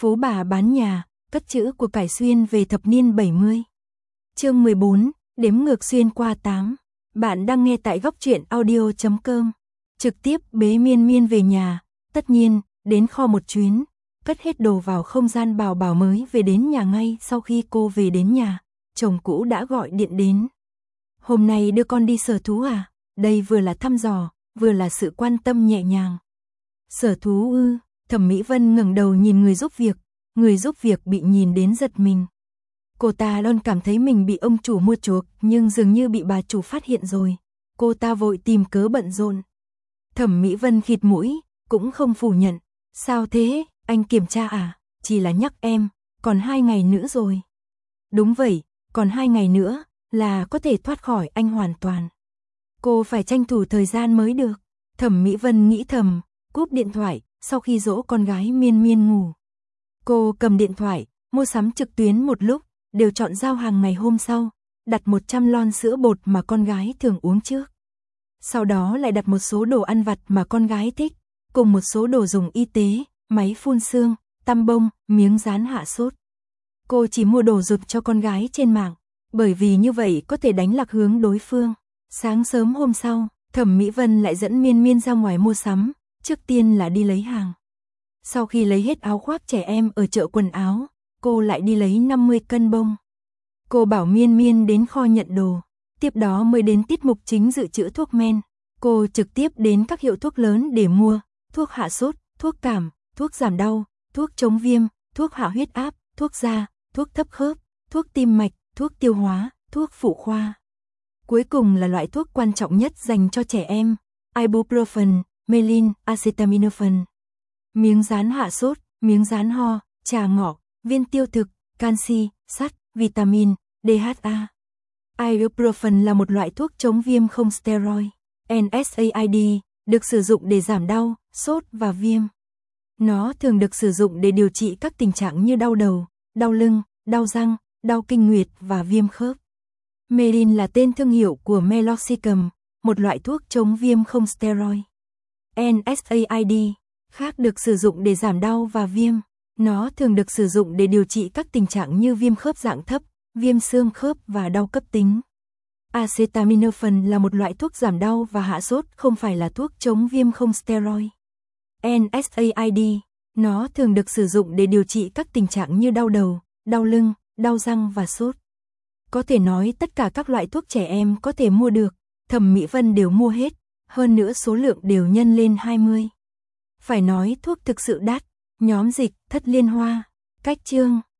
Phú bà bán nhà, cất chữ của cải xuyên về thập niên 70. Chương 14, đếm ngược xuyên qua 8. Bạn đang nghe tại góc truyện audio.com. Trực tiếp bế Miên Miên về nhà, tất nhiên, đến kho một chuyến, cất hết đồ vào không gian bảo bảo mới về đến nhà ngay sau khi cô về đến nhà, chồng cũ đã gọi điện đến. Hôm nay đưa con đi sở thú à? Đây vừa là thăm dò, vừa là sự quan tâm nhẹ nhàng. Sở thú ư? Thẩm Mỹ Vân ngẩng đầu nhìn người giúp việc bị nhìn đến giật mình. Cô ta luôn cảm thấy mình bị ông chủ mua chuộc, nhưng dường như bị bà chủ phát hiện rồi. Cô ta vội tìm cớ bận rộn. Thẩm Mỹ Vân khịt mũi, cũng không phủ nhận. Sao thế, anh kiểm tra à? Chỉ là nhắc em, còn 2 ngày nữa rồi. Đúng vậy, còn 2 ngày nữa là có thể thoát khỏi anh hoàn toàn. Cô phải tranh thủ thời gian mới được. Thẩm Mỹ Vân nghĩ thầm, cúp điện thoại, sau khi dỗ con gái Miên Miên ngủ. Cô cầm điện thoại, mua sắm trực tuyến một lúc, đều chọn giao hàng ngày hôm sau, đặt 100 lon sữa bột mà con gái thường uống trước. Sau đó lại đặt một số đồ ăn vặt mà con gái thích, cùng một số đồ dùng y tế, máy phun sương, tăm bông, miếng dán hạ sốt. Cô chỉ mua đồ dùng cho con gái trên mạng, bởi vì như vậy có thể đánh lạc hướng đối phương. Sáng sớm hôm sau, Thẩm Mỹ Vân lại dẫn Miên Miên ra ngoài mua sắm, trước tiên là đi lấy hàng. Sau khi lấy hết áo khoác trẻ em ở chợ quần áo, cô lại đi lấy 50 cân bông. Cô bảo Miên Miên đến kho nhận đồ, tiếp đó mới đến tiết mục chính dự trữ thuốc men. Cô trực tiếp đến các hiệu thuốc lớn để mua, thuốc hạ sốt, thuốc cảm, thuốc giảm đau, thuốc chống viêm, thuốc hạ huyết áp, thuốc da, thuốc thấp khớp, thuốc tim mạch, thuốc tiêu hóa, thuốc phụ khoa. Cuối cùng là loại thuốc quan trọng nhất dành cho trẻ em, ibuprofen, Melin, acetaminophen. Miếng dán hạ sốt, miếng dán ho, trà ngọ, viên tiêu thực, canxi, sắt, vitamin, DHA. Ibuprofen là một loại thuốc chống viêm không steroid. NSAID, được sử dụng để giảm đau, sốt và viêm. Nó thường được sử dụng để điều trị các tình trạng như đau đầu, đau lưng, đau răng, đau kinh nguyệt và viêm khớp. Melin là tên thương hiệu của meloxicam, một loại thuốc chống viêm không steroid. NSAID khác được sử dụng để giảm đau và viêm. Nó thường được sử dụng để điều trị các tình trạng như viêm khớp dạng thấp, viêm xương khớp và đau cấp tính. Acetaminophen là một loại thuốc giảm đau và hạ sốt, không phải là thuốc chống viêm không steroid. NSAID, nó thường được sử dụng để điều trị các tình trạng như đau đầu, đau lưng, đau răng và sốt. Có thể nói tất cả các loại thuốc trẻ em có thể mua được, Thẩm Mỹ Vân đều mua hết, hơn nữa số lượng đều nhân lên 20. Phải nói thuốc thực sự đắt. Nhóm dịch, Thất Liên Hoa. Cách chương